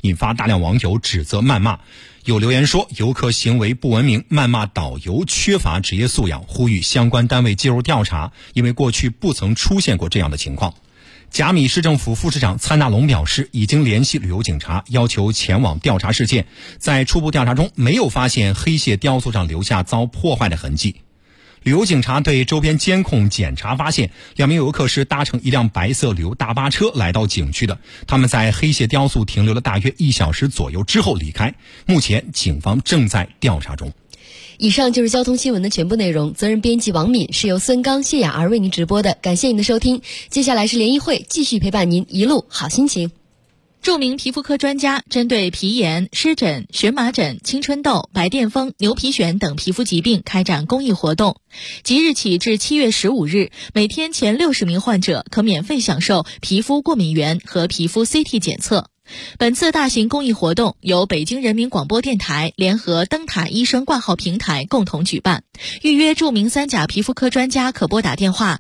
引发大量网友指责谩骂。有留言说游客行为不文明，谩骂导游缺乏职业素养，呼吁相关单位介入调查，因为过去不曾出现过这样的情况。甲米市政府副市长蔡纳龙表示，已经联系旅游警察，要求前往调查事件。在初步调查中，没有发现黑蟹雕塑上留下遭破坏的痕迹。旅游警察对周边监控检查发现，2名游客是搭乘一辆白色旅游大巴车来到景区的，他们在黑蟹雕塑停留了大约1小时左右之后离开。目前警方正在调查中。 以上就是交通新闻的全部内容，责任编辑王敏，是由孙刚、谢雅儿为您直播的，感谢您的收听。接下来是联谊会，继续陪伴您一路好心情。 著名皮肤科专家针对皮炎、湿疹、荨麻疹、青春痘、白癜风、牛皮癣等皮肤疾病开展公益活动。即日起至7月15日，每天前60名患者可免费享受皮肤过敏原和皮肤 CT 检测。本次大型公益活动由北京人民广播电台联合灯塔医生挂号平台共同举办。预约著名3甲皮肤科专家可拨打电话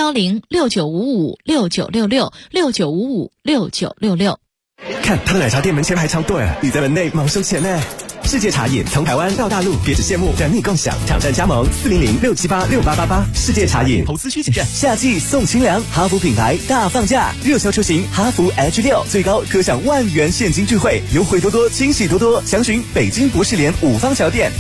0106955696669556966。 看他的奶茶店门前排长队，你在门内忙收钱呢。世界茶饮从台湾到大陆，别只羡慕，等你共享。抢占加盟400-678-6888。世界茶饮投资需谨慎。夏季送清凉，哈弗品牌大放价，热销车型哈弗 H6，最高可享10000元现金钜惠，优惠多多，惊喜多多。详询北京博士联5方桥店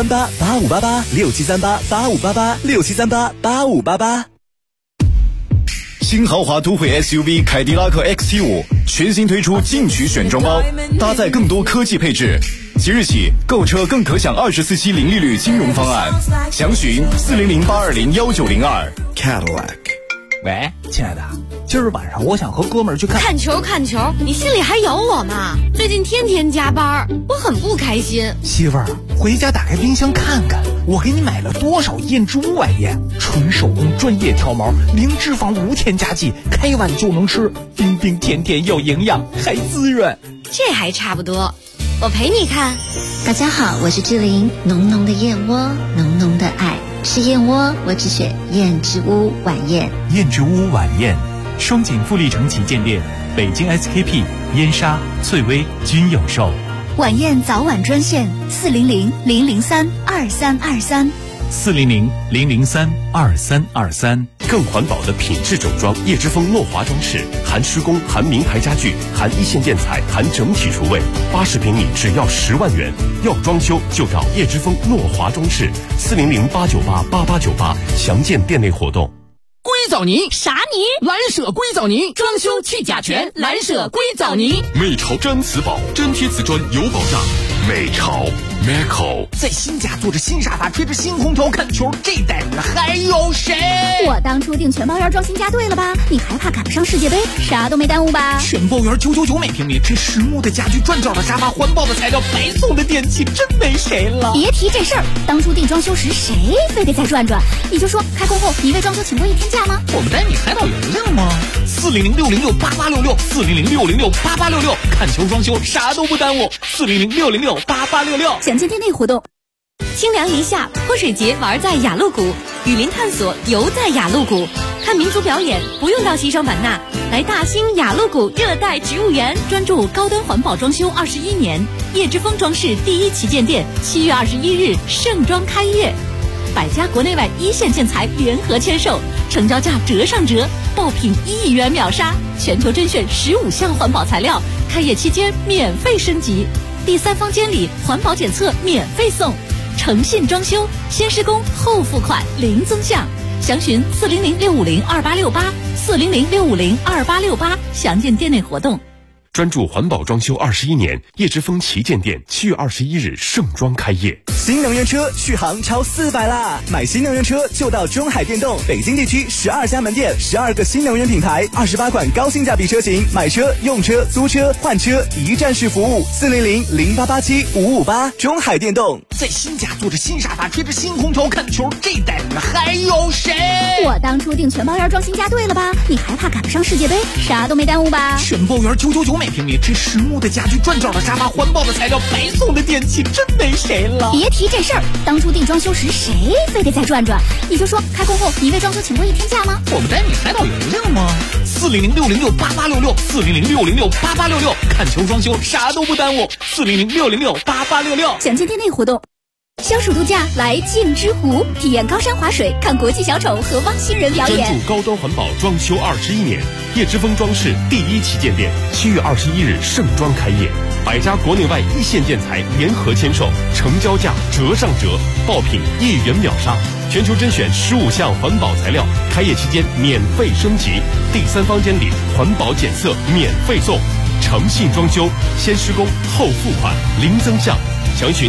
6738-8588，6738-8588，6738-8588。 新豪华都会 SUV 凯迪拉克 XT5 全新推出进取选装包，搭载更多科技配置。即日起购车更可享24期零利率金融方案，详询400-820-1902。 Cadillac。 喂，亲爱的，今儿晚上我想和哥们儿去看球，你心里还有我吗？最近天天加班，我很不开心。 媳妇儿，回家打开冰箱看看，我给你买了多少燕之屋晚宴，纯手工专业挑毛，零脂肪无添加剂，开碗就能吃，冰冰甜甜又营养，还滋润。 这还差不多，我陪你看。 大家好，我是志玲，浓浓的燕窝，浓浓的爱。吃燕窝，我只选燕之屋晚宴。 燕之屋晚宴，双井富力城旗舰店、北京 SKP、燕莎、翠微均有售。 晚宴早晚专线400-003-2323。 400-003-2323。 更环保的品质整装，叶之峰诺华装饰，含施工，含名牌家具，含一线建材，含整体厨卫，80平米只要10万元。要装修就找叶之峰诺华装饰，400-898-8898，详见店内活动。 硅藻泥啥泥？ 蓝舍硅藻泥，装修去甲醛，蓝舍硅藻泥。 美潮粘瓷宝，粘贴瓷砖有保障。美潮 Meco 在新家坐着新沙发，吹着新空调看球，这待遇还有谁？ 我当初订全包园装新家对了吧？你还怕赶不上世界杯？啥都没耽误吧？ 全包园999每平米，这实木的家具，转角的沙发，环保的材料，白送的电器，真没谁了。 别提这事儿，当初订装修时谁非得再转转？你就说开工后你为装修请过1天假吗？ 我们带你海岛游了吗？400-606-8866，400-606-8866，看球装修啥都不耽误。400-606-8866， 详见店内活动。 清凉一夏，泼水节玩在雅鹿谷，雨林探索游在雅鹿谷，看民族表演不用到西双版纳，来大兴雅鹿谷热带植物园，专注高端环保装修21年，叶之峰装饰第1旗舰店7月21日盛装开业，100家国内外一线建材联合签售，成交价折上折，爆品1亿元秒杀，全球甄选15项环保材料，开业期间免费升级，第3方监理环保检测免费送，诚信装修，先施工后付款零增项，详询400-650-2868，400-650-2868，详见店内活动。 专注环保装修21年，叶之峰旗舰店7月21日盛装开业。 新能源车续航超400啦！买新能源车就到中海电动，北京地区12家门店，12个新能源品牌，28款高性价比车型，买车、用车、租车、换车一站式服务，400-0887-558，中海电动。 在新家坐着新沙发，吹着新空调看球，这待遇还有谁？ 我当初订全包园装新家对了吧？你还怕赶不上世界杯？啥都没耽误吧？ 全包园999每平米，这实木的家具，转角的沙发，环保的材料，白送的电器，真没谁了。 别提这事儿，当初订装修时谁非得再转转？你就说开工后你为装修请过1天假吗？ 我们带你海岛游游吗？400-606-8866，400-606-8866，看球装修啥都不耽误。400-606-8866， 详见店内活动。消暑度假来镜之湖，体验高山滑水，看国际小丑和汪星人表演。 专注高端环保装修21年，叶之峰装饰第1旗舰店7月21日盛装开业，100家国内外一线建材联合签售，成交价折上折，爆品1元秒杀，全球甄选15项环保材料，开业期间免费升级，第3房间里环保检测免费送，诚信装修，先施工后付款，零增项。详询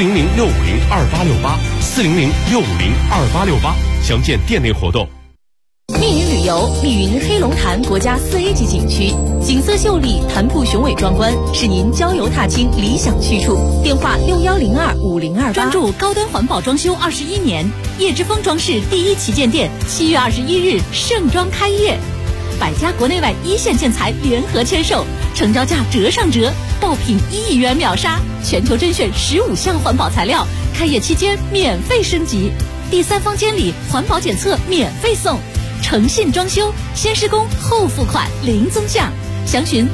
400-650-2868，400-650-2868，详见店内活动。 密云旅游，密云黑龙潭国家4A级景区，景色秀丽，潭铺雄伟壮观，是您郊游踏青理想去处。电话6102-5028。 专注高端环保装修21年，叶之峰装饰第1旗舰店7月21日盛装开业，100家国内外一线建材联合签售，成交价折上折，爆品1元秒杀，全球甄选15项环保材料，开业期间免费升级，第3房间里环保检测免费送，诚信装修，先施工后付款，零增项。详询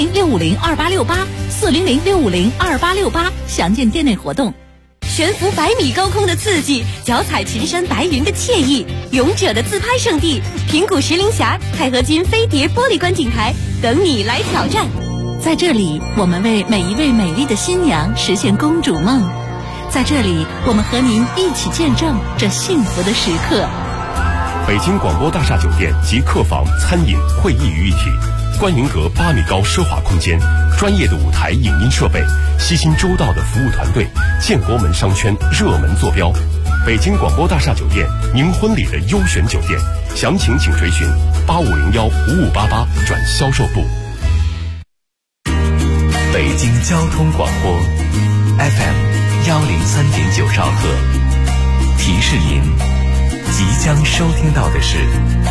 400-650-2868，400-650-2868，详见店内活动。悬浮100米高空的刺激，脚踩群山白云的惬意，勇者的自拍圣地平谷石林峡钛合金飞碟玻璃观景台等你来挑战。在这里，我们为每一位美丽的新娘实现公主梦。在这里，我们和您一起见证这幸福的时刻。 北京广播大厦酒店及客房、餐饮、会议于一体，观云阁8米高奢华空间，专业的舞台影音设备，悉心周到的服务团队，建国门商圈热门坐标。北京广播大厦酒店，您婚礼的优选酒店，详情请垂询8501-5588转销售部。 北京交通广播 FM103.9兆赫，提示您即将收听到的是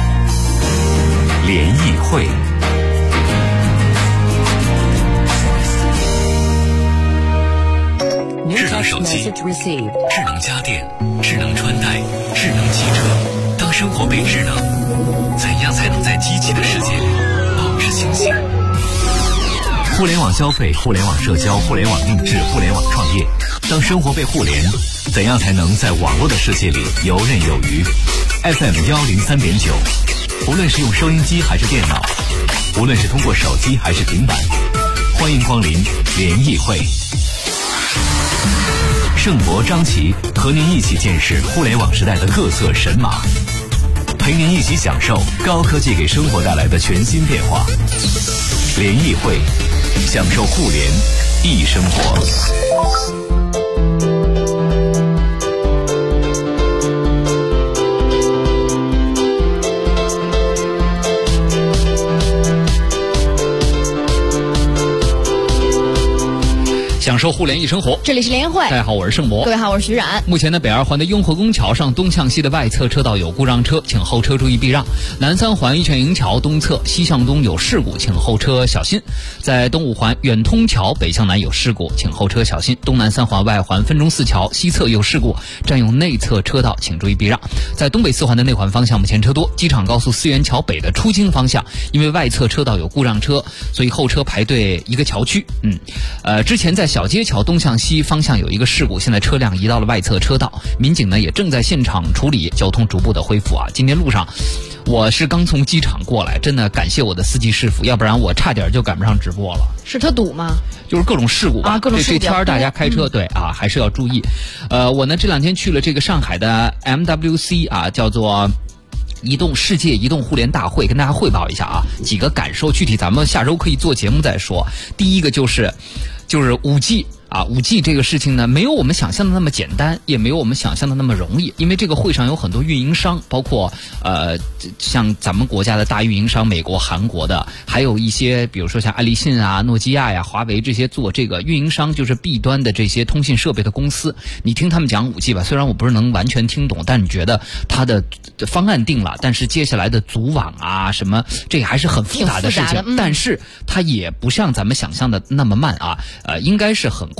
联谊会。智能手机、智能家电、智能穿戴、智能汽车，当生活被智能，怎样才能在机器的世界里保持清醒？互联网消费、互联网社交、互联网定制、互联网创业，当生活被互联，怎样才能在网络的世界里游刃有余？ FM103.9，无论是用收音机还是电脑，无论是通过手机还是平板，欢迎光临联谊会。盛博、张琪和您一起见识互联网时代的各色神马，陪您一起享受高科技给生活带来的全新变化。联谊会，享受互联易生活。 享受互联易生活， 这里是联谊会。 大家好，我是盛博。 各位好，我是徐冉。 目前呢，北二环的雍和宫桥上东向西的外侧车道有故障车，请后车注意避让。南三环一泉营桥东侧西向东有事故，请后车小心。在东五环远通桥北向南有事故，请后车小心。东南三环外环分钟寺桥西侧有事故，占用内侧车道，请注意避让。在东北四环的内环方向目前车多，机场高速思源桥北的出京方向，因为外侧车道有故障车，所以后车排队一个桥区。之前在小街桥东向西方向有一个事故，现在车辆移到了外侧车道，民警呢也正在现场处理，交通逐步的恢复啊。今天路上我是刚从机场过来，真的感谢我的司机师傅，要不然我差点就赶不上直播了。 是特堵吗？ 就是各种事故吧， 各种事故。 这天大家开车对啊还是要注意。我呢这两天去了这个上海的 MWC 啊，叫做世界移动互联大会，跟大家汇报一下啊，几个感受，具体咱们下周可以做节目再说。第一个就是5G。5G 这个事情呢，没有我们想象的那么简单，也没有我们想象的那么容易。因为这个会上有很多运营商，包括像咱们国家的大运营商，美国、韩国的，还有一些比如说像爱立信啊、诺基亚呀、华为这些做这个运营商，就是弊端的这些通信设备的公司。你听他们讲5G 吧，虽然我不是能完全听懂，但你觉得它的方案定了，但是接下来的组网啊什么，这还是很复杂的事情。但是它也不像咱们想象的那么慢啊，应该是很快。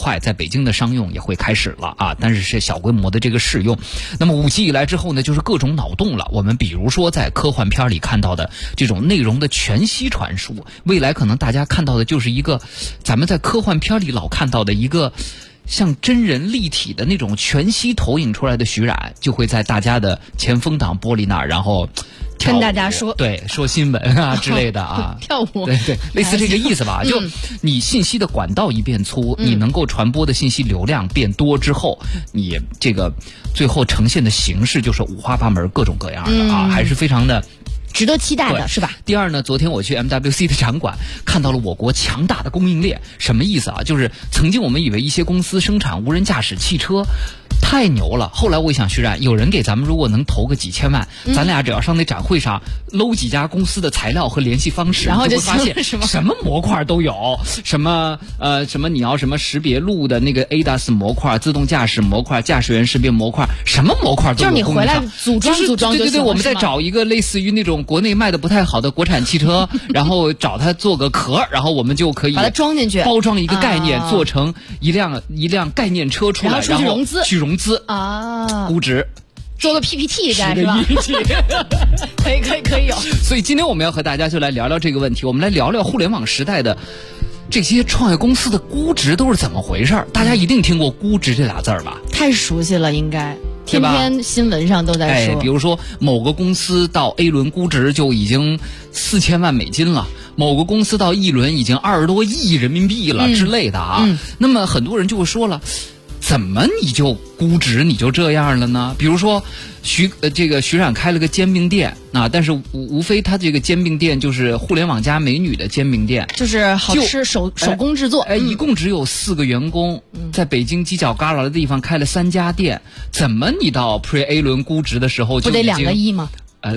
快在北京的商用也会开始了啊，但是是小规模的这个试用。那么5G 以来之后呢，就是各种脑洞了。我们比如说在科幻片里看到的这种内容的全息传输，未来可能大家看到的就是一个咱们在科幻片里老看到的一个像真人立体的那种全息投影出来的徐冉，就会在大家的前风挡玻璃那儿，然后跟大家说， 对，说新闻啊之类的啊， 跳舞， 对对，类似这个意思吧。就你信息的管道一变粗，你能够传播的信息流量变多之后，你这个最后呈现的形式就是五花八门、各种各样的啊，还是非常的值得期待的，是吧？ 第二呢，昨天我去 MWC 的展馆，看到了我国强大的供应链。什么意思啊？就是曾经我们以为一些公司生产无人驾驶汽车太牛了，后来我一想，徐冉，有人给咱们如果能投个几千万，咱俩只要上那展会上搂几家公司的材料和联系方式， 然后就发现什么模块都有，什么你要什么识别路的那个 ADAS 模块、自动驾驶模块、驾驶员识别模块，什么模块都有。 就是你回来组装就行了。 对，我们再找一个类似于那种国内卖的不太好的国产汽车，然后找它做个壳，然后我们就可以把它装进去， 包装一个概念，做成一辆概念车出来， 然后去融资啊， 估值。 做个 PPT 干是吧？可以有。 所以今天我们要和大家就来聊聊这个问题，我们来聊聊互联网时代的这些创业公司的估值都是怎么回事儿。大家一定听过估值这俩字儿吧？ 太熟悉了，应该天天新闻上都在说。 比如说某个公司到 A 轮估值就已经4000万美金了，某个公司到 E 轮已经20多亿人民币了之类的啊。那么很多人就会说了，怎么你就估值你就这样了呢？比如说徐冉开了个煎饼店啊，但是无非他这个煎饼店就是互联网加美女的煎饼店， 就是好吃手工制作。 一共只有4个员工，在北京犄角旮旯的地方开了3家店，怎么你到 Pre A 轮估值的时候就不得2个亿吗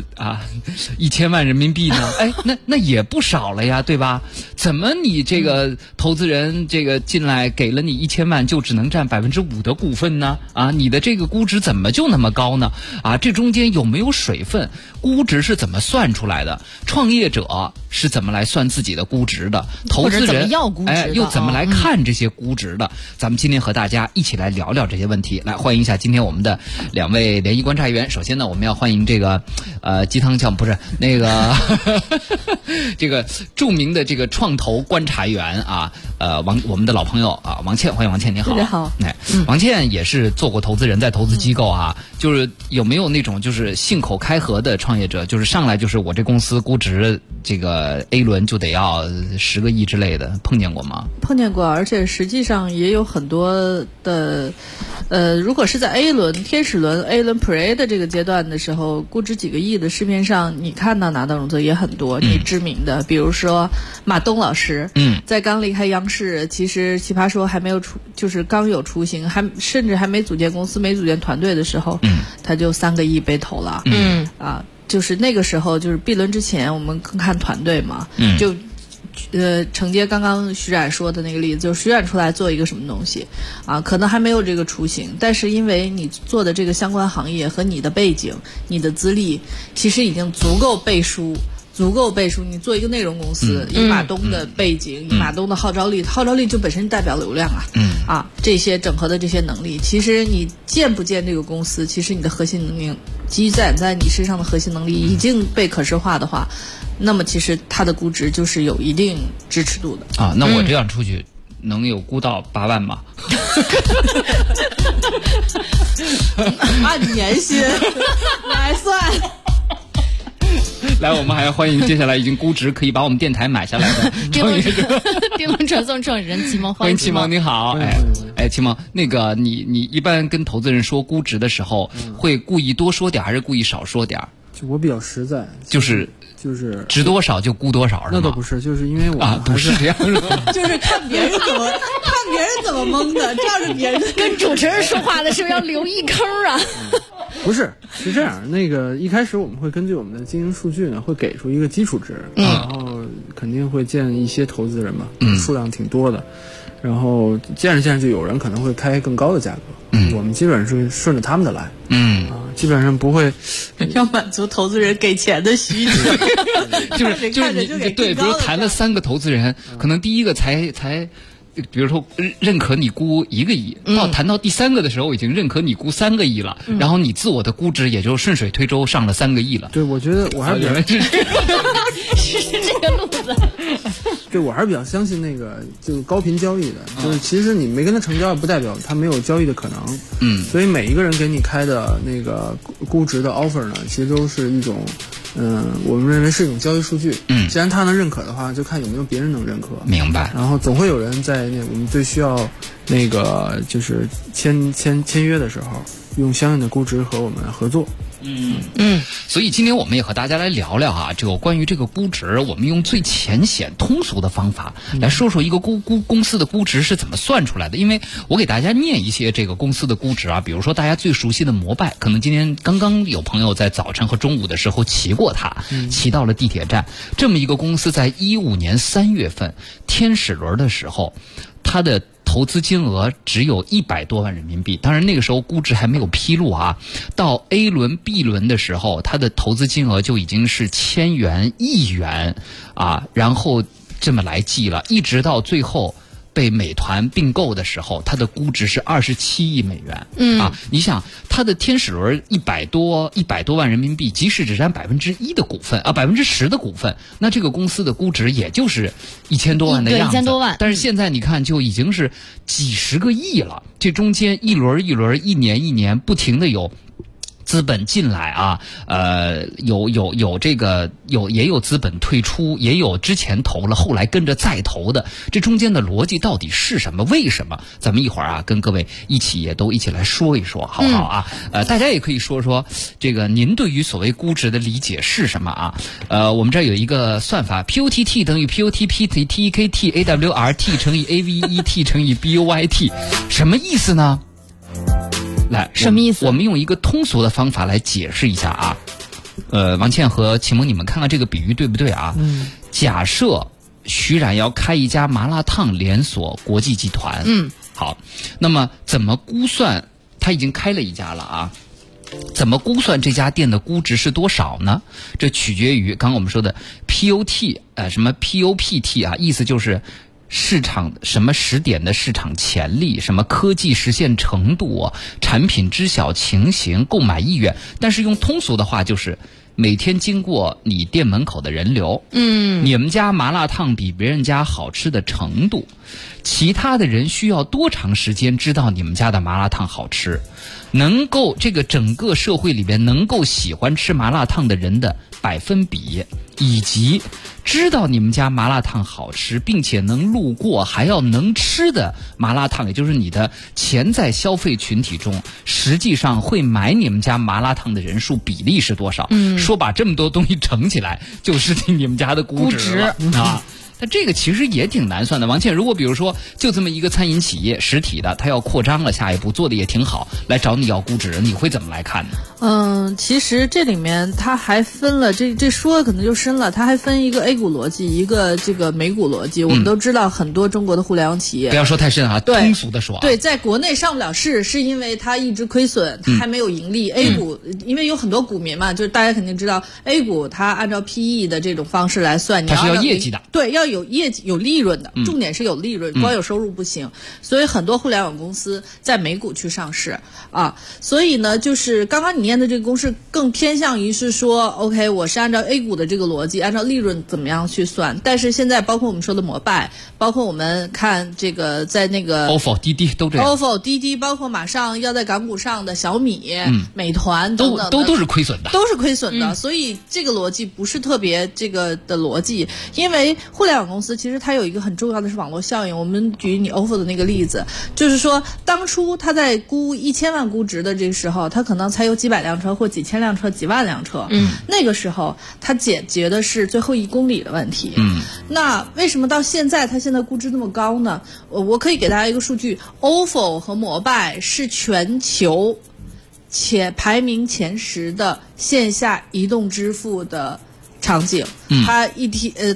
？1000万人民币呢？那也不少了呀，对吧？怎么你这个投资人这个进来给了你1000万，就只能占5%的股份呢？啊，你的这个估值怎么就那么高呢？啊，这中间有没有水分？估值是怎么算出来的？创业者是怎么来算自己的估值的？投资人怎么要估值的？ 又怎么来看这些估值的？咱们今天和大家一起来聊聊这些问题。来，欢迎一下今天我们的2位联谊观察员。首先呢，我们要欢迎这个鸡汤教不是那个这个著名的这个创投观察员啊，我们的老朋友啊，王倩，欢迎王倩，你好。 大家好。 王倩也是做过投资人，在投资机构啊，就是有没有那种就是信口开河的创业者，就是上来就是我这公司估值这个 A 轮就得要10个亿之类的，碰见过吗？ 碰见过，而且实际上也有很多的，如果是在 A 轮天使轮 A 轮 Pre 的这个阶段的时候，估值几个亿的市面上你看到拿到融资也很多，你知名的，比如说马东老师，在刚离开央视，其实奇葩说还没有就是刚有雏形，甚至还没组建公司、没组建团队的时候，他就3个亿被投了，就是那个时候就是 B 轮之前，我们更看团队嘛，就。承接刚刚徐冉说的那个例子，就是徐冉出来做一个什么东西啊，可能还没有这个雏形，但是因为你做的这个相关行业和你的背景、你的资历，其实已经足够背书。你做一个内容公司，以马东的背景，以马东的号召力就本身代表流量啊，这些整合的这些能力，其实你建不建这个公司，其实你的核心能力积攒在你身上的核心能力已经被可视化的话，那么其实它的估值就是有一定支持度的啊。那我这样出去能有估到8万吗？ 按年薪来算。 来，我们还要欢迎接下来已经估值可以把我们电台买下来的创业者， 巅峰传送创始人齐萌， 欢迎齐萌，你好。齐萌，那个你一般跟投资人说估值的时候，会故意多说点还是故意少说点？ 就我比较实在， 就是值多少就估多少，是吗？ 那倒不是，就是因为我不是这样， 就是看别人怎么蒙的，照着别人跟主持人说话的时候要留一坑啊。 不是这样，那个一开始我们会根据我们的经营数据呢，会给出一个基础值，然后肯定会见一些投资人嘛，数量挺多的，然后见着就有人可能会开更高的价格，我们基本上是顺着他们的来，基本上不会要满足投资人给钱的需求， 就是你对，比如谈了3个投资人，可能第一个才比如说认可你估1个亿，谈到第3个的时候，已经认可你估3个亿了，然后你自我的估值也就顺水推舟上了3个亿了。 对，我觉得我还是是这个路子。 对，我还是比较相信那个就是高频交易的，就是其实你没跟他成交，不代表他没有交易的可能。所以每一个人给你开的那个估值的 offer 呢，其实都是一种。我们认为是一种交易数据。既然他能认可的话，就看有没有别人能认可。 明白。 然后总会有人在我们最需要那个就是签约的时候，用相应的估值和我们合作。 所以今天我们也和大家来聊聊啊，这个关于这个估值，我们用最浅显通俗的方法来说说一个公司的估值是怎么算出来的。因为我给大家念一些这个公司的估值啊，比如说大家最熟悉的摩拜，可能今天刚刚有朋友在早晨和中午的时候骑过它，骑到了地铁站。这么一个公司在15年3月份天使轮的时候，它的投资金额只有100多万人民币，当然那个时候估值还没有披露啊。到 A 轮 B 轮的时候，它的投资金额就已经是1000元、1元啊，然后这么来计了，一直到最后被美团并购的时候，它的估值是27亿美元。你想它的天使轮100多万人民币，即使只占1%的股份啊，10%的股份，那这个公司的估值也就是1000多万的样子。 1000多万。 但是现在你看，就已经是几十个亿了。这中间一轮一轮、一年一年，不停的有资本进来啊，也有资本退出，也有之前投了后来跟着再投的，这中间的逻辑到底是什么？为什么？咱们一会儿啊，跟各位一起来说一说，好不好啊？大家也可以说说这个您对于所谓估值的理解是什么啊？我们这儿有一个算法 ，POTT 等于 POTPTEKT AWRT 乘以 AVET 乘以 BOYT， 什么意思呢？来， 什么意思？ 我们用一个通俗的方法来解释一下啊。王倩和启蒙，你们看看这个比喻对不对啊？假设徐冉要开一家麻辣烫连锁国际集团。好，那么怎么估算？他已经开了一家了啊。怎么估算这家店的估值是多少呢？这取决于刚刚我们说的 POT 什么 POPT 啊，意思就是市场什么时点的市场潜力，什么科技实现程度，产品知晓情形，购买意愿。但是用通俗的话就是每天经过你店门口的人流，你们家麻辣烫比别人家好吃的程度，其他的人需要多长时间知道你们家的麻辣烫好吃，能够这个整个社会里边能够喜欢吃麻辣烫的人的百分比，以及知道你们家麻辣烫好吃并且能路过还要能吃的麻辣烫，也就是你的潜在消费群体中实际上会买你们家麻辣烫的人数比例是多少。说把这么多东西乘起来就是你们家的估值了啊。但这个其实也挺难算的。王倩，如果比如说就这么一个餐饮企业实体的，它要扩张了，下一步做的也挺好，来找你要估值，你会怎么来看呢？ 其实这里面它还分了，这说可能就深了，它还分一个 A 股逻辑，一个这个美股逻辑。我们都知道很多中国的互联网企业， 不要说太深啊，通俗的说啊。 对，在国内上不了市，是因为它一直亏损，它还没有盈利。A 股因为有很多股民嘛，就是大家肯定知道 A 股它按照 PE 的这种方式来算， 它是要业绩的， 对，要有业绩有利润的，重点是有利润，光有收入不行。所以很多互联网公司在美股去上市啊。所以呢，就是刚刚你念的这个公式更偏向于是说 OK， 我是按照 A 股的这个逻辑，按照利润怎么样去算。但是现在包括我们说的摩拜，包括我们看这个在那个 ofo 滴滴都这样， ofo 滴滴，包括马上要在港股上的小米、美团等等都是亏损的， 都是亏损的。所以这个逻辑不是特别这个的逻辑，因为互联网公司其实它有一个很重要的是网络效应。我们举你 ofo 的那个例子，就是说当初它在估1000万估值的这个时候，它可能才有几百辆车或几千辆车、几万辆车。那个时候它解决的是最后1公里的问题。那为什么到现在它现在估值那么高呢？我可以给大家一个数据 ，ofo 和摩拜是全球排名前10的线下移动支付的场景。它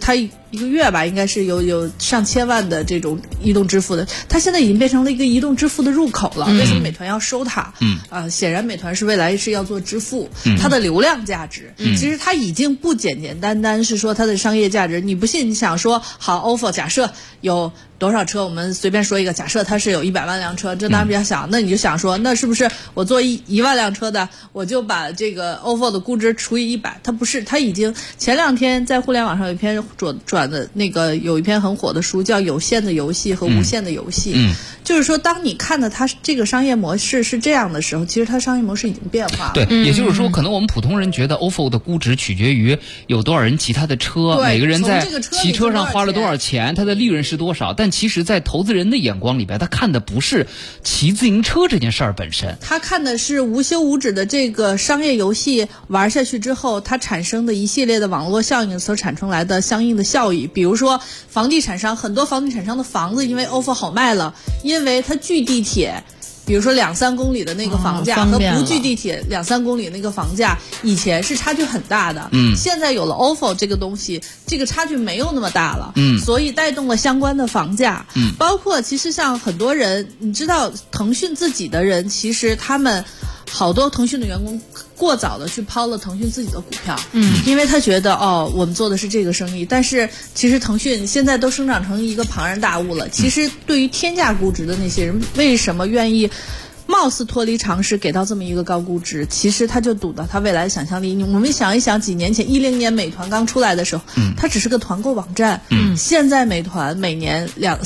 一个月吧，应该是有上千万的这种移动支付的，它现在已经变成了一个移动支付的入口了。为什么美团要收它？显然美团是未来是要做支付，它的流量价值，其实它已经不简简单单是说它的商业价值。你不信，你想说好 ，ofo 假设有多少车，我们随便说一个，假设它是有100万辆车，这当然比较小，那你就想说，那是不是我做1万辆车的，我就把这个 ofo 的估值除以100？它不是，它已经前2天在互联网上有一篇转的那个有一篇很火的书，叫《有限的游戏和无限的游戏》。就是说，当你看到它这个商业模式是这样的时候，其实它商业模式已经变化了。 对，也就是说，可能我们普通人觉得 ofo 的估值取决于有多少人骑它的车，每个人在骑车上花了多少钱，它的利润是多少。但其实，在投资人的眼光里边，他看的不是骑自行车这件事儿本身， 他看的是无休无止的这个商业游戏玩下去之后，它产生的一系列的网络效应所产生来的相应的效益。比如说，房地产商很多房地产商的房子因为 ofo 好卖了，因为它距地铁。比如说2-3公里的那个房价和不距地铁2-3公里那个房价，以前是差距很大的。现在有了 ofo 这个东西，这个差距没有那么大了。所以带动了相关的房价。包括其实像很多人，你知道腾讯自己的人，其实他们好多腾讯的员工过早的去抛了腾讯自己的股票，因为他觉得我们做的是这个生意，但是其实腾讯现在都生长成一个庞然大物了。其实对于天价估值的那些人，为什么愿意貌似脱离常识给到这么一个高估值？其实他就赌到他未来的想象力。我们想一想，几年前2010年美团刚出来的时候，它只是个团购网站。现在美团每年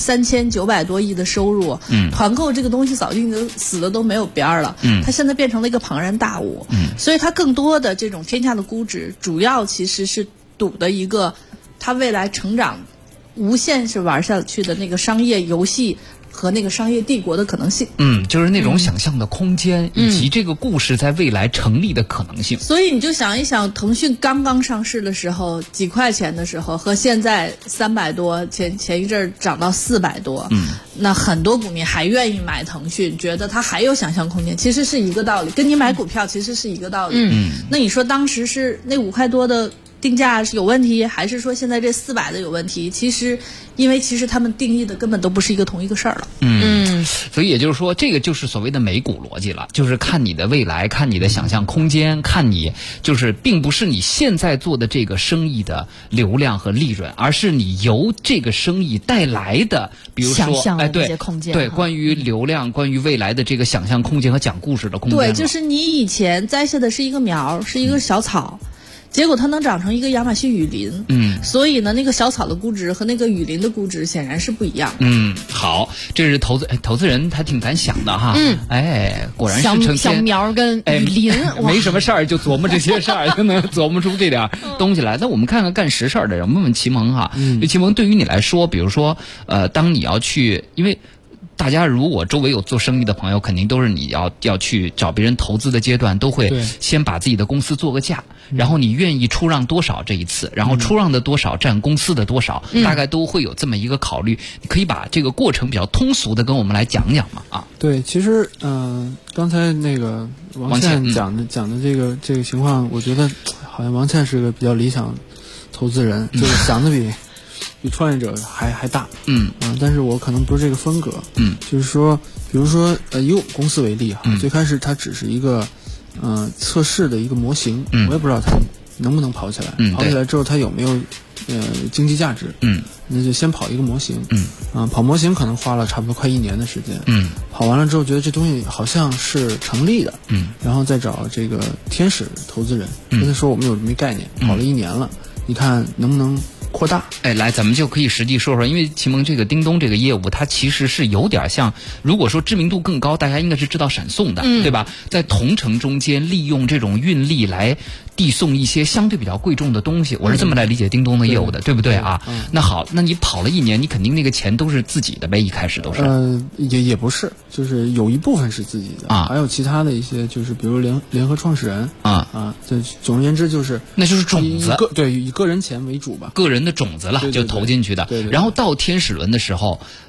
3900多亿的收入，团购这个东西早就死的都没有边儿了。它现在变成了一个庞然大物。所以它更多的这种天价的估值，主要其实是赌的一个它未来成长无限是玩下去的那个商业游戏和那个商业帝国的可能性。 就是那种想象的空间，以及这个故事在未来成立的可能性。 所以你就想一想，腾讯刚刚上市的时候几块钱的时候，和现在300多，前一阵儿涨到400多，那很多股民还愿意买腾讯，觉得它还有想象空间，其实是一个道理，跟你买股票其实是一个道理。那你说当时是那5块多的定价是有问题，还是说现在这400的有问题？其实他们定义的根本都不是同一个事儿了。 所以也就是说，这个就是所谓的美股逻辑了，就是看你的未来，看你的想象空间，看你就是并不是你现在做的这个生意的流量和利润，而是你由这个生意带来的，比如说想象的这些空间。 对，关于流量，关于未来的这个想象空间和讲故事的空间。 对，就是你以前栽下的是一个苗，是一个小草。结果它能长成一个亚马逊雨林，所以呢，那个小草的估值和那个雨林的估值显然是不一样。 好，这是投资人他挺敢想的哈。果然是成天小苗跟雨林， 没什么事儿就琢磨这些事儿，就能琢磨出这点东西来。那我们看看干实事儿的人，问问齐萌哈。齐萌，对于你来说，比如说当你要去，因为大家如果周围有做生意的朋友，肯定都是你要去找别人投资的阶段，都会先把自己的公司做个价，然后你愿意出让多少这一次，然后出让的多少占公司的多少，大概都会有这么一个考虑。你可以把这个过程比较通俗的跟我们来讲讲吗？ 对，其实刚才那个王倩讲的这个情况，我觉得好像王倩是个比较理想投资人，就是想的比创业者还大。但是我可能不是这个风格。就是说，比如说以我们公司为例哈，最开始它只是一个测试的一个模型，我也不知道它能不能跑起来。跑起来之后它有没有经济价值？那就先跑一个模型。跑模型可能花了差不多快1年的时间。跑完了之后觉得这东西好像是成立的。然后再找这个天使投资人，跟他说我们有这么一概念，跑了1年了，你看能不能扩大？ 来，咱们就可以实际说说，因为齐萌这个叮咚这个业务，它其实是有点像，如果说知名度更高，大家应该是知道闪送的，对吧？在同城中间利用这种运力来递送一些相对比较贵重的东西，我是这么来理解叮咚的业务的，对不对啊？那好，那你跑了1年，你肯定那个钱都是自己的呗，一开始都是？ 也不是，就是有一部分是自己的还有其他的一些，就是比如联合创始人这总而言之就是那就是种子， 以个人钱为主吧， 个人的种子了就投进去的。然后到天使轮的时候，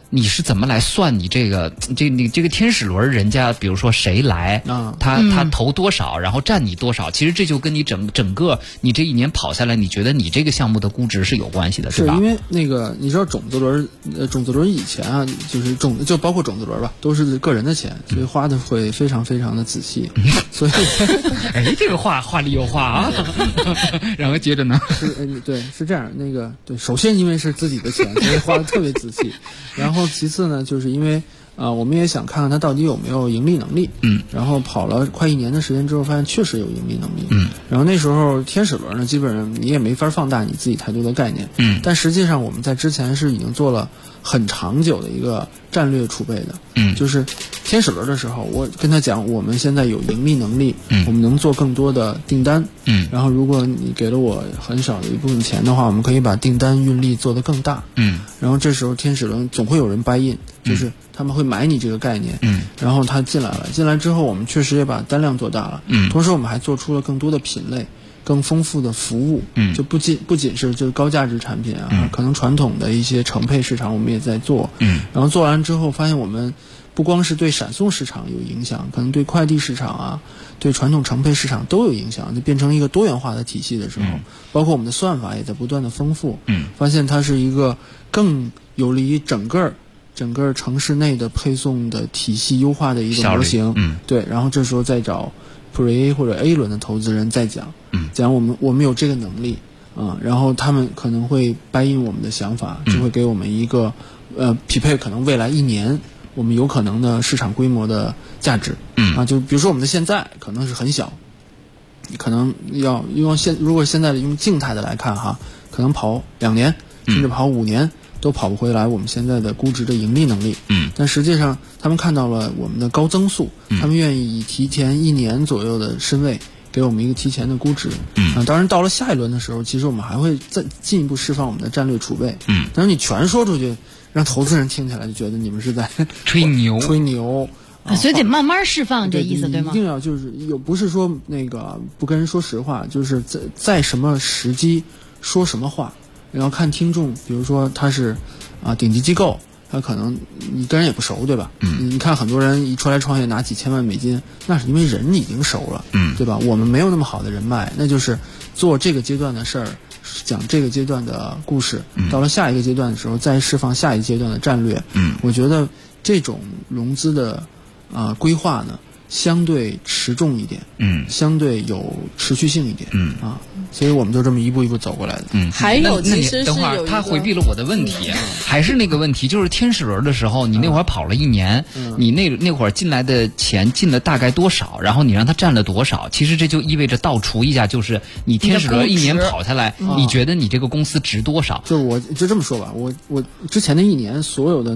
你是怎么来算你这个天使轮？人家比如说谁来，他投多少，然后占你多少？其实这就跟你整个你这一年跑下来，你觉得你这个项目的估值是有关系的， 是吧？ 因为那个你知道种子轮以前啊，就是就包括种子轮吧，都是个人的钱，所以花的会非常非常的仔细，所以这个话里有话啊。然后接着呢？ 对，是这样，对，首先因为是自己的钱，所以花的特别仔细。然后其次呢，就是因为我们也想看看它到底有没有盈利能力。然后跑了快1年的时间之后，发现确实有盈利能力。然后那时候天使轮呢，基本上你也没法放大你自己太多的概念。但实际上我们在之前是已经做了很长久的一个战略储备的。就是天使轮的时候，我跟他讲，我们现在有盈利能力，我们能做更多的订单。然后如果你给了我很少的一部分钱的话，我们可以把订单运力做得更大。然后这时候天使轮总会有人 buy in， 就是他们会买你这个概念。然后他进来了，进来之后我们确实也把单量做大了。同时我们还做出了更多的品类，更丰富的服务。就不仅是就是高价值产品啊，可能传统的一些承配市场我们也在做。然后做完之后发现我们不光是对闪送市场有影响，可能对快递市场啊，对传统承配市场都有影响，就变成一个多元化的体系的时候，包括我们的算法也在不断的丰富。发现它是一个更有利于整个城市内的配送的体系优化的一个模型。对，然后这时候再找 Pre-A 或者 A 轮的投资人再讲我们有这个能力然后他们可能会buy in我们的想法，就会给我们一个匹配可能未来1年我们有可能的市场规模的价值。就比如说我们的现在可能是很小，可能如果现在用静态的来看哈，可能跑2年甚至跑5年都跑不回来我们现在的估值的盈利能力。但实际上他们看到了我们的高增速，他们愿意以提前1年左右的身位给我们一个提前的估值。当然到了下一轮的时候，其实我们还会再进一步释放我们的战略储备。但是你全说出去，让投资人听起来就觉得你们是在吹牛。 所以得慢慢释放，这意思对吗？ 一定要就是不是说不跟人说实话，就是在什么时机说什么话，然后看听众，比如说他是顶级机构，他可能你跟人也不熟，对吧？你看很多人一出来创业拿几千万美金，那是因为人已经熟了，对吧？我们没有那么好的人脉，那就是做这个阶段的事儿，讲这个阶段的故事，到了下一个阶段的时候再释放下一阶段的战略。我觉得这种融资的规划呢，相对持重一点，相对有持续性一点，所以我们就这么一步一步走过来的。 还有其实是等会儿他回避了我的问题，还是那个问题，就是天使轮的时候，你那会儿跑了1年，你那会儿进来的钱进了大概多少，然后你让他占了多少？其实这就意味着倒除一下，就是你天使轮1年跑下来，你觉得你这个公司值多少？ 就我就这么说吧，我之前的1年所有的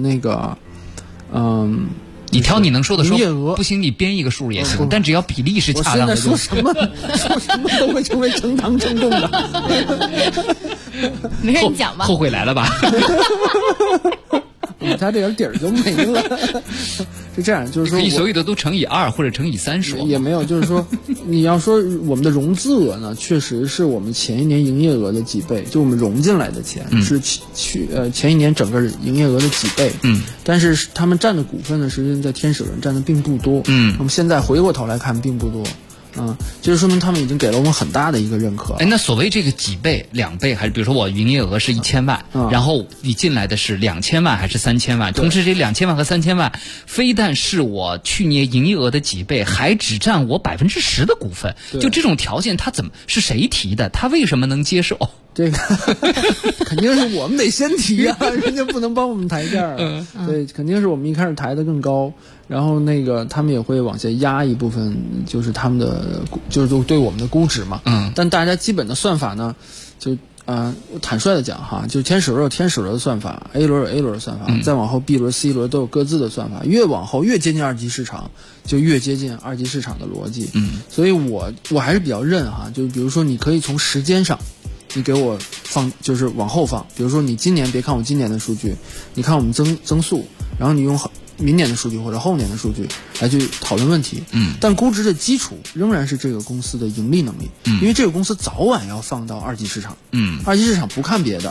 你挑你能说的说， 营业额不行你编一个数也行，但只要比例是恰当的。 我现在说什么都会成为呈堂证供的。 没事，你讲吧。 后悔来了吧？ 他这点底儿就没了。是这样，就是说可以所有的都乘以2或者乘以3说。 也没有，就是说你要说我们的融资额呢，确实是我们前1年营业额的几倍，就我们融进来的钱是前1年整个营业额的几倍。但是他们占的股份呢，实际上在天使轮占的并不多。我们现在回过头来看并不多。就是说明他们已经给了我们很大的一个认可。 那所谓这个几倍、2倍，还是比如说我营业额是1000万，然后你进来的是2000万还是3000万？同时这2000万和3000万，非但是我去年营业额的几倍，还只占我10%的股份。就这种条件，他是谁提的？他为什么能接受？ 这个肯定是我们得先提啊，人家不能帮我们抬价。对，肯定是我们一开始抬得更高，然后他们也会往下压一部分，就是他们的就是对我们的估值嘛。但大家基本的算法呢，就坦率的讲哈，就天使轮有天使轮的算法，A 轮有 A 轮的算法，再往后 B 轮、C 轮都有各自的算法。越往后越接近2级市场，就越接近2级市场的逻辑。所以我还是比较认哈，就比如说你可以从时间上。你给我放，就是往后放。比如说，你今年别看我今年的数据，你看我们增速，然后你用明年的数据或者后年的数据来去讨论问题。但估值的基础仍然是这个公司的盈利能力，因为这个公司早晚要放到2级市场。2级市场不看别的，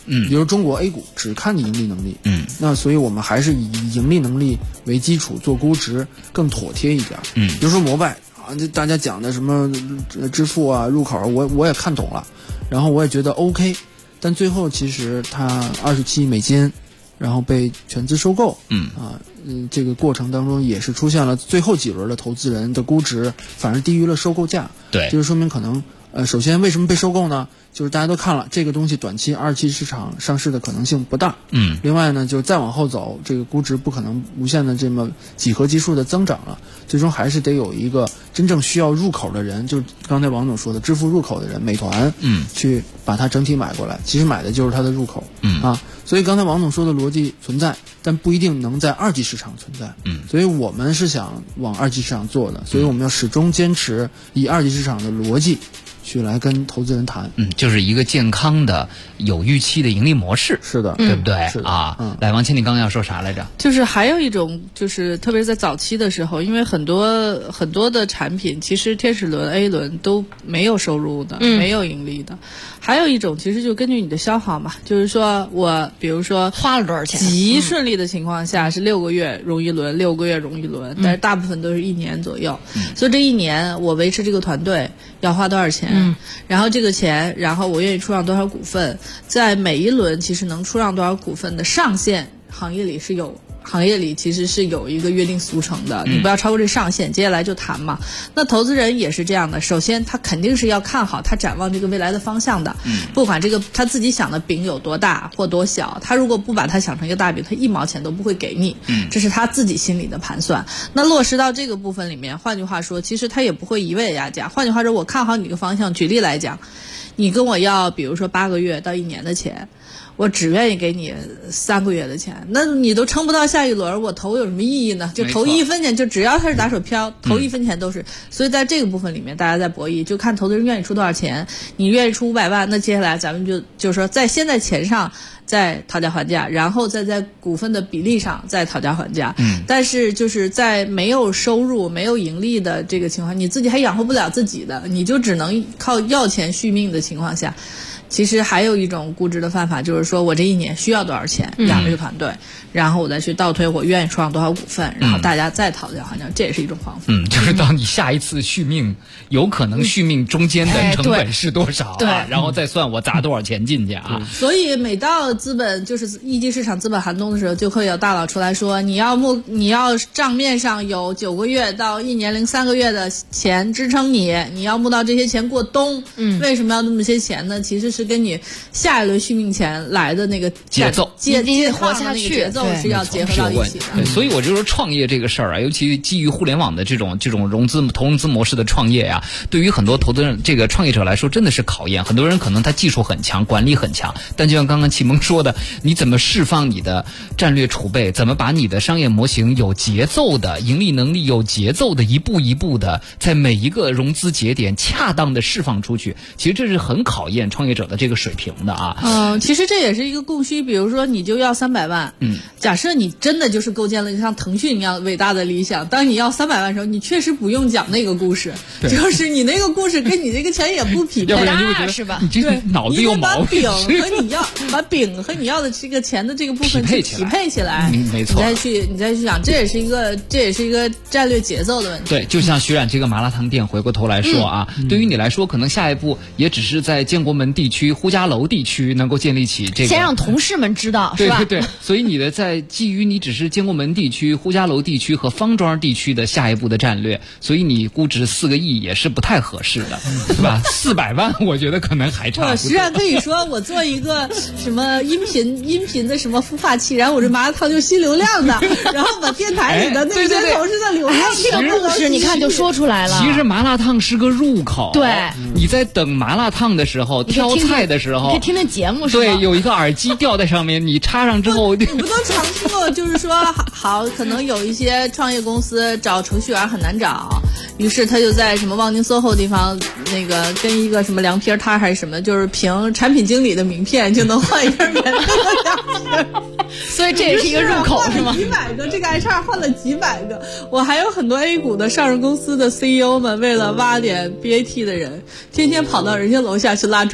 比如中国 A 股只看盈利能力，那所以我们还是以盈利能力为基础做估值更妥帖一点。比如说摩拜啊，大家讲的什么支付啊、入口，我也看懂了，然后我也觉得 OK， 但最后其实它27亿美金，然后被全资收购，这个过程当中也是出现了最后几轮的投资人的估值反而低于了收购价， 对， 就是说明可能首先为什么被收购呢？就是大家都看了这个东西短期二期市场上市的可能性不大，另外呢，就再往后走，这个估值不可能无限的这么几何级数的增长了，最终还是得有一个真正需要入口的人，就是刚才王总说的支付入口的人，美团，去把它整体买过来，其实买的就是它的入口，所以刚才王总说的逻辑存在，但不一定能在二级市场存在，所以我们是想往二级市场做的，所以我们要始终坚持以二级市场的逻辑去来跟投资人谈， 就是一个健康的、有预期的盈利模式， 是的， 对不对啊？来，王倩，你刚刚要说啥来着？ 就是还有一种，就是特别是在早期的时候，因为很多的产品，其实天使轮、A 轮都没有收入的，没有盈利的。还有一种，其实就根据你的消耗嘛，就是说我比如说花了多少钱， 极顺利的情况下是6个月融一轮，6个月融一轮，但是大部分都是1年左右。所以这1年我维持这个团队要花多少钱，然后这个钱，然后我愿意出让多少股份，在每一轮其实能出让多少股份的上限，行业里其实是有一个约定俗成的，你不要超过这上限，接下来就谈嘛。那投资人也是这样的，首先他肯定是要看好他展望这个未来的方向的，不管这个他自己想的饼有多大或多小，他如果不把它想成一个大饼，他1毛钱都不会给你，这是他自己心里的盘算。那落实到这个部分里面，换句话说，其实他也不会一味压价。换句话说，我看好你这个方向，举例来讲，你跟我要比如说8个月到1年的钱，我只愿意给你3个月的钱，那你都撑不到下一轮，我投有什么意义呢？就投1分钱，就只要他是打水漂，投1分钱都是。所以在这个部分里面，大家在博弈，就看投资人愿意出多少钱。你愿意出500万，那接下来咱们就是说，先在钱上再讨价还价，然后再在股份的比例上再讨价还价。但是就是在没有收入、没有盈利的这个情况，你自己还养活不了自己的，你就只能靠要钱续命的情况下。其实还有一种估值的办法，就是说我这1年需要多少钱养这个团队，然后我再去倒推我愿意出让多少股份，然后大家再讨价还价，这也是一种方法。 就是当你下一次续命，有可能续命中间的成本是多少，然后再算我砸多少钱进去啊。 所以每到资本就是一级市场资本寒冬的时候，就会有大佬出来说，你要账面上有9个月到1年03个月的钱支撑你要募到这些钱过冬。为什么要那么些钱呢？其实是跟你下一轮续命前来的那个节奏接活下去节奏是要结合到一起的。 所以我就说创业这个事儿啊，尤其基于互联网的这种投融资模式的创业呀，对于很多投资人这个创业者来说真的是考验。很多人可能他技术很强，管理很强，但就像刚刚启蒙说的，你怎么释放你的战略储备，怎么把你的商业模型有节奏的盈利能力有节奏的一步一步的在每一个融资节点恰当的释放出去，其实这是很考验创业者的这个水平的啊。 其实这也是一个供需，比如说你就要300万，假设你真的就是构建了像腾讯一样伟大的理想，当你要300万的时候，你确实不用讲那个故事，就是你那个故事跟你这个钱也不匹配， 是吧？ 你这个脑子有毛病， 把饼和你要的这个钱的这个部分匹配起来， 没错。 你再去想，这也是一个战略节奏的问题。 对，就像徐冉这个麻辣烫店，回过头来说啊，对于你来说，可能下一步也只是在建国门地区、呼家楼地区能够建立起这个， 先让同事们知道，是吧？ 对，所以你的在基于你只是建国门地区、呼家楼地区和方庄地区的下一步的战略，所以你估值4个亿也是不太合适的，是吧？400万我觉得可能还差不多。 实际上可以说，我做一个什么音频的什么孵化器，然后我这麻辣烫就吸流量的，然后把电台里的那些同事的流量这个故事你看就说出来了。 其实麻辣烫是个入口， 对， 你在等麻辣烫的时候，挑菜的时候， 你可以听听节目，是吧？ 对，有一个耳机吊在上面，你插上之后， 你不都常听过，就是说好，可能有一些创业公司找程序员很难找，于是他就在什么望京 SOHO 地方，那个跟一个什么凉皮摊还是什么，就是凭产品经理的名片就能换一份免费的凉皮。 所以这也是一个入口，是吗？ 几百个，这个 HR 换了几百个。我还有很多 A 股的上市公司的 CEO 们，为了挖点 BAT 的人，天天跑到人家楼下去拉专车。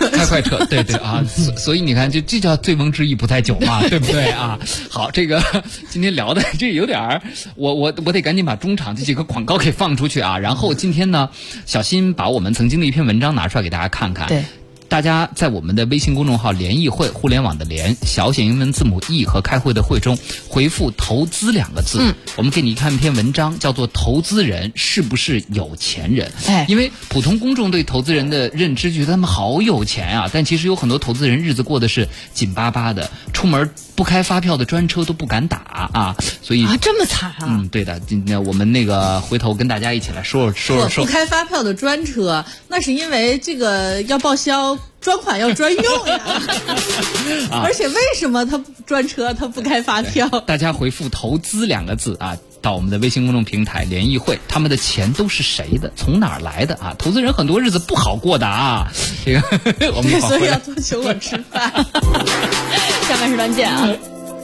开快车，对对啊，所以你看，这叫醉翁之意不在酒嘛，对不对啊？好，这个今天聊的这有点儿，我得赶紧把中场这几个广告给放出去啊。然后今天呢，小新把我们曾经的一篇文章拿出来给大家看看。 对。 大家在我们的微信公众号联谊会，互联网的联，小写英文字母 E 和开会的会中回复投资2个字。我们给你看一篇文章，叫做投资人是不是有钱人。因为普通公众对投资人的认知觉得他们好有钱啊，但其实有很多投资人日子过得是紧巴巴的，出门不开发票的专车都不敢打啊，所以这么惨啊。 对的，今天我们那个回头跟大家一起来说。 不开发票的专车，那是因为这个要报销，专款要专用呀。而且为什么他专车他不开发票？ 大家回复投资2个字啊，到我们的微信公众平台联谊会，他们的钱都是谁的，从哪儿来的啊？投资人很多日子不好过的啊，这个我们所以要多请我吃饭。 下半时段见啊。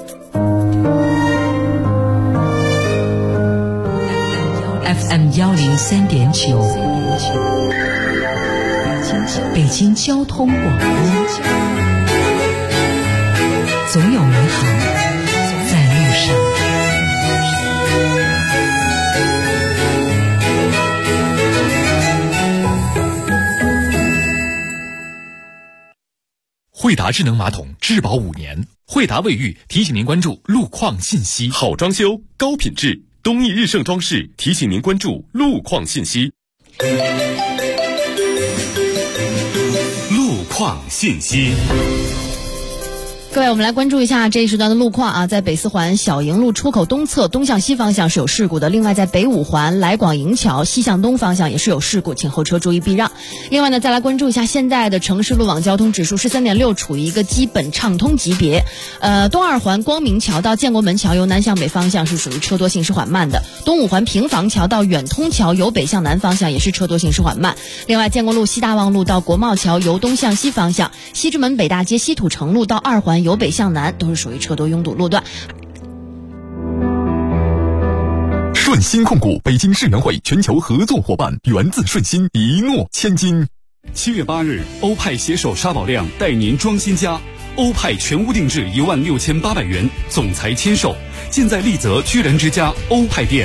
FM 103.9，北京交通广播，总有美好在路上。 惠达智能马桶质保5年，惠达卫浴提醒您关注路况信息。 好装修，高品质，东义日盛装饰提醒您关注路况信息。路况信息。 各位，我们来关注一下这一时段的路况啊，在北四环小营路出口东侧东向西方向是有事故的，另外在北五环来广营桥西向东方向也是有事故，请后车注意避让。另外呢，再来关注一下现在的城市路网交通指数是3.6，处于一个基本畅通级别。东二环光明桥到建国门桥由南向北方向是属于车多行驶缓慢的，东五环平房桥到远通桥由北向南方向也是车多行驶缓慢。另外建国路西大望路到国贸桥由东向西方向，西直门北大街西土城路到2环由北向南都是属于车多拥堵路段。 顺鑫控股北京智能会全球合作伙伴，源自顺鑫，一诺千金。 7月8日，欧派携手沙宝亮带您装新家，欧派全屋定制16800元，总裁签售，尽在丽泽居然之家欧派店。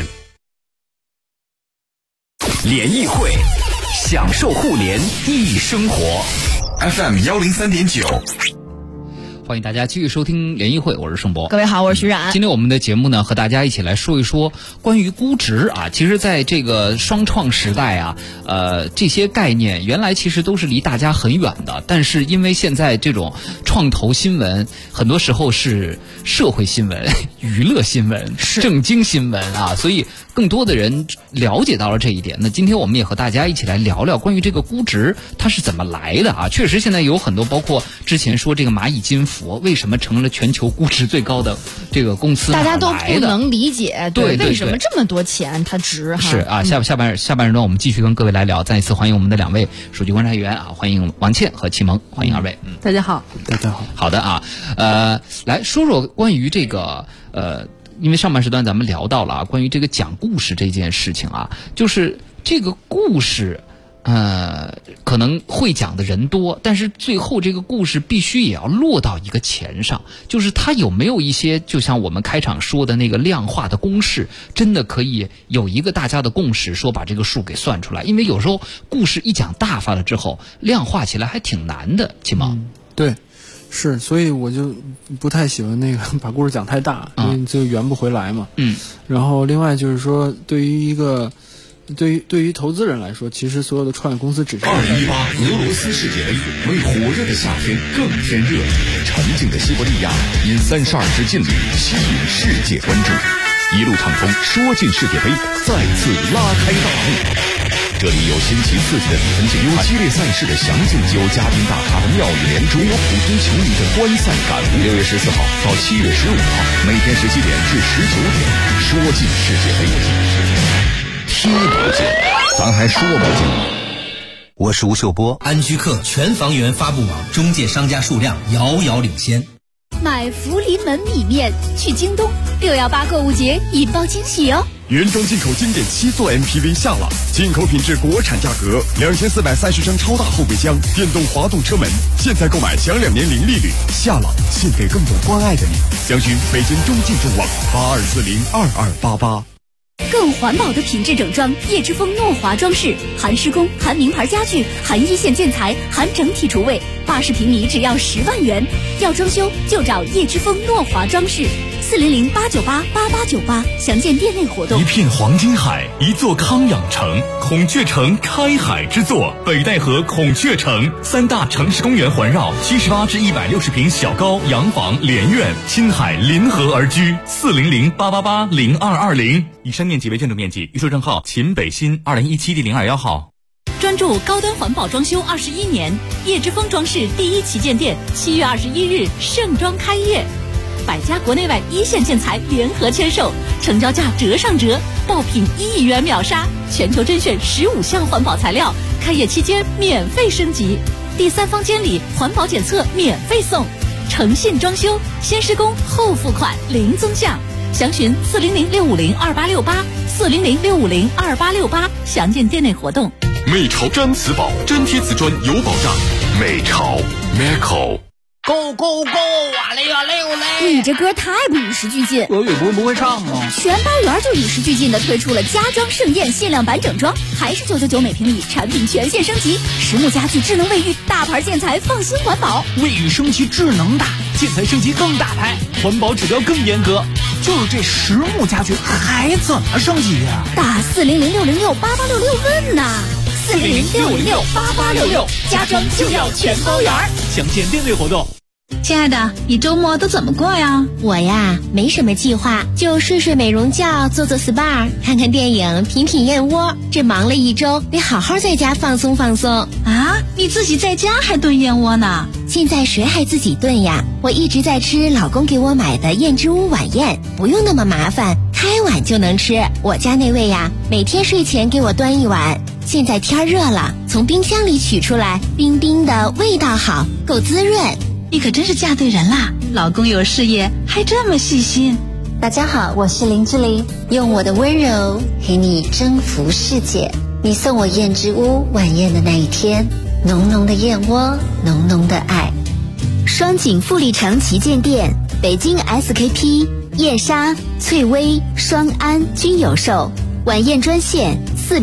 联谊会，享受互联易生活。FM 103.9。 欢迎大家继续收听联谊会，我是盛博。 各位好，我是徐冉。 今天我们的节目呢，和大家一起来说一说关于估值啊。其实在这个双创时代啊，这些概念原来其实都是离大家很远的，但是因为现在这种创投新闻很多时候是社会新闻、娱乐新闻、正经新闻啊，所以更多的人了解到了这一点。那今天我们也和大家一起来聊聊关于这个估值它是怎么来的啊。确实现在有很多，包括之前说这个蚂蚁金服为什么成了全球估值最高的这个公司， 大家都不能理解， 对， 为什么这么多钱它值哈？ 是啊，下半时段我们继续跟各位来聊。再一次欢迎我们的2位数据观察员啊，欢迎王倩和启蒙，欢迎2位。 大家好， 大家好。 好的啊，来说说关于这个因为上半时段咱们聊到了啊，关于这个讲故事这件事情啊，就是这个故事。可能会讲的人多，但是最后这个故事必须也要落到一个钱上，就是它有没有一些，就像我们开场说的那个量化的公式，真的可以有一个大家的共识，说把这个数给算出来。因为有时候故事一讲大发了之后，量化起来还挺难的，启蒙。 对。是，所以我就不太喜欢那个把故事讲太大，因为就圆不回来嘛。然后另外就是说，对于投资人来说，其实所有的创业公司只是 2018俄罗斯世界杯为火热的夏天更添热，沉静的西伯利亚因32支劲旅吸引世界关注，一路畅通，说进世界杯再次拉开大幕。这里有新奇刺激的比分竞赛，有激烈赛事的详尽，有嘉宾大咖的妙语连珠，有普通球迷的观赛感悟。6月14号到7月15号，每天17点至19点，说进世界杯。听不见，咱还说不进。 我是吴秀波，安居客全房源发布网中介商家数量遥遥领先。 买福临门米面去京东，618购物节引爆惊喜哦！ 原装进口经典7座 MPV 夏朗，进口品质国产价格，2430升超大后备箱，电动滑动车门，现在购买享2年零利率。夏朗，献给更懂关爱的你。详询北京中进中网82402288。 更环保的品质整装，叶之峰诺华装饰，含施工、含名牌家具、含一线建材、含整体厨卫，80平米只要10万元。要装修就找叶之峰诺华装饰，400-898-8898，详见店内活动。 一片黄金海，一座康养城，孔雀城开海之作，北戴河孔雀城，3大城市公园环绕，78至160平小高洋房连院，亲海临河而居，400-888-0220。以上面积为建筑面积，预售证号秦北新2017第021号。 专注高端环保装修21年，叶之峰装饰第1旗舰店7月21日盛装开业，100家国内外一线建材联合签售，成交价折上折，爆品1亿元秒杀，全球甄选15项环保材料，开业期间免费升级，第3方监理环保检测免费送，诚信装修，先施工后付款零增项。详询400-650-2868，400-650-2868，详见店内活动。 美潮毡瓷宝，真贴瓷砖有保障。美潮 Meco。 Go go go！哇嘞哇嘞哇嘞！ 你这歌太不与时俱进。 俄语不会唱吗？ 全班园就与时俱进的推出了家装盛宴限量版整装，还是999每平米，产品全线升级，实木家具、智能卫浴，大牌建材，放心环保。 卫浴升级智能大，建材升级更大牌，环保指标更严格。就是这实木家具还怎么升级呀？ 打400-606-8866问呐！400-606-8866，家装就要全包圆。 详见店内活动。 亲爱的，你周末都怎么过呀？ 我呀，没什么计划，就睡睡美容觉，做做 SPA， 看看电影，品品燕窝。这忙了一周，得好好在家放松放松。 啊，你自己在家还炖燕窝呢？ 现在谁还自己炖呀？我一直在吃老公给我买的燕之屋晚宴，不用那么麻烦，开碗就能吃。我家那位呀，每天睡前给我端一碗。现在天热了，从冰箱里取出来，冰冰的，味道好，够滋润。 你可真是嫁对人啦，老公有事业还这么细心。 大家好，我是林志玲，用我的温柔陪你征服世界。你送我燕之屋晚宴的那一天，浓浓的燕窝，浓浓的爱。 双井富力城旗舰店，北京 SKP、燕莎、翠微、双安均有售。晚宴专线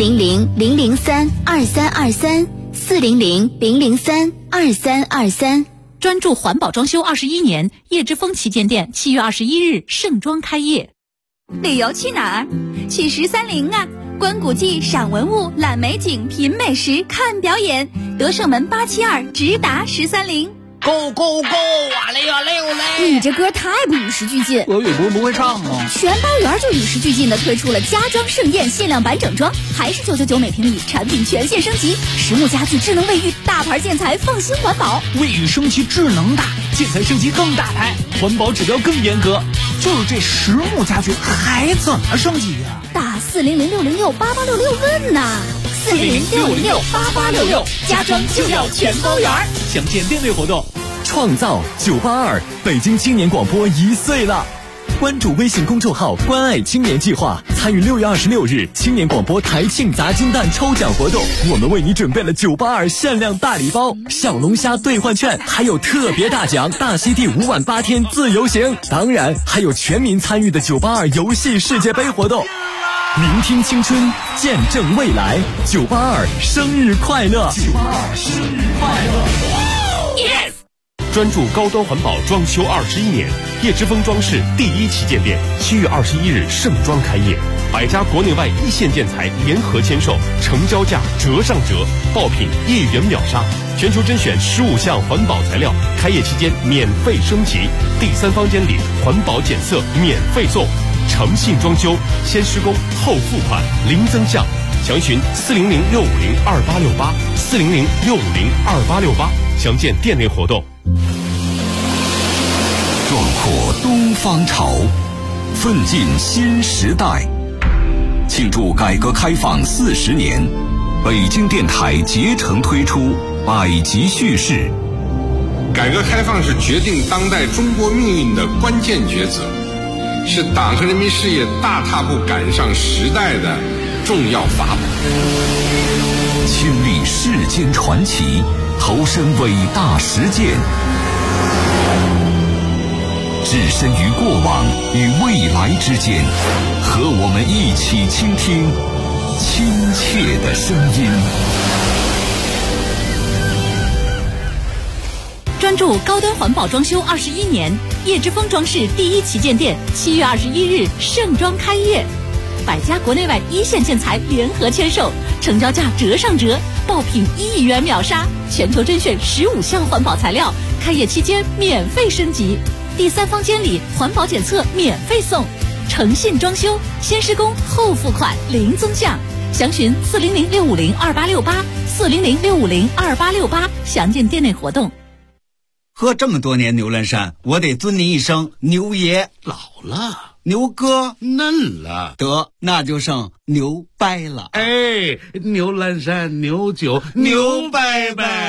400-003-2323，400-003-2323。 专注环保装修21年，叶之峰旗舰店7月21日盛装开业。 旅游去哪儿？去13陵啊！观古迹、赏文物、览美景、品美食、看表演。德胜门872直达13陵。 Go go go！哇嘞哇嘞哇嘞！ 你这歌太不与时俱进。 俄语不会唱吗？ 全班园就与时俱进的推出了家装盛宴限量版整装，还是999每平米，产品全线升级，实木家具、智能卫浴，大牌建材，放心环保。 卫浴升级智能大，建材升级更大牌，环保指标更严格。就是这实木家具还怎么升级呀？ 打400-606-8866问呐！400-606-8866，家装就要全包圆。 详见店内活动。 创造982，北京青年广播1岁了。关注微信公众号“关爱青年计划”，参与6月26日青年广播台庆砸金蛋抽奖活动。我们为你准备了982限量大礼包、小龙虾兑换券，还有特别大奖大溪地5晚8天自由行，当然还有全民参与的982游戏世界杯活动。聆听青春，见证未来，982生日快乐！982生日快乐 ！Yes。专注高端环保装修21年，叶之峰装饰第1旗舰店7月21日盛装开业，100家国内外一线建材联合签售，成交价折上折，爆品1亿元秒杀，全球甄选15项环保材料，开业期间免费升级，第3方监理环保检测免费送，诚信装修，先施工后付款零增项。详询400-650-2868，400-650-2868，详见店内活动。 壮阔东方潮，奋进新时代。庆祝改革开放40年，北京电台竭诚推出百集叙事。 改革开放是决定当代中国命运的关键抉择， 是党和人民事业大踏步赶上时代的重要法宝。 亲历世间传奇，投身伟大实践，置身于过往与未来之间，和我们一起倾听亲切的声音。 专注高端环保装修21年，叶之峰装饰第1旗舰店7月21日盛装开业，100家国内外一线建材联合签售，成交价折上折，爆品1亿元秒杀，全球甄选15项环保材料，开业期间免费升级，第3方监理环保检测免费送，诚信装修，先施工后付款零增项，详询400-650-2868，400-650-2868，详见店内活动。 喝这么多年牛栏山，我得尊您一声牛爷。 老了， 牛哥嫩了， 得那就剩牛掰了。 哎，牛栏山牛酒牛掰掰。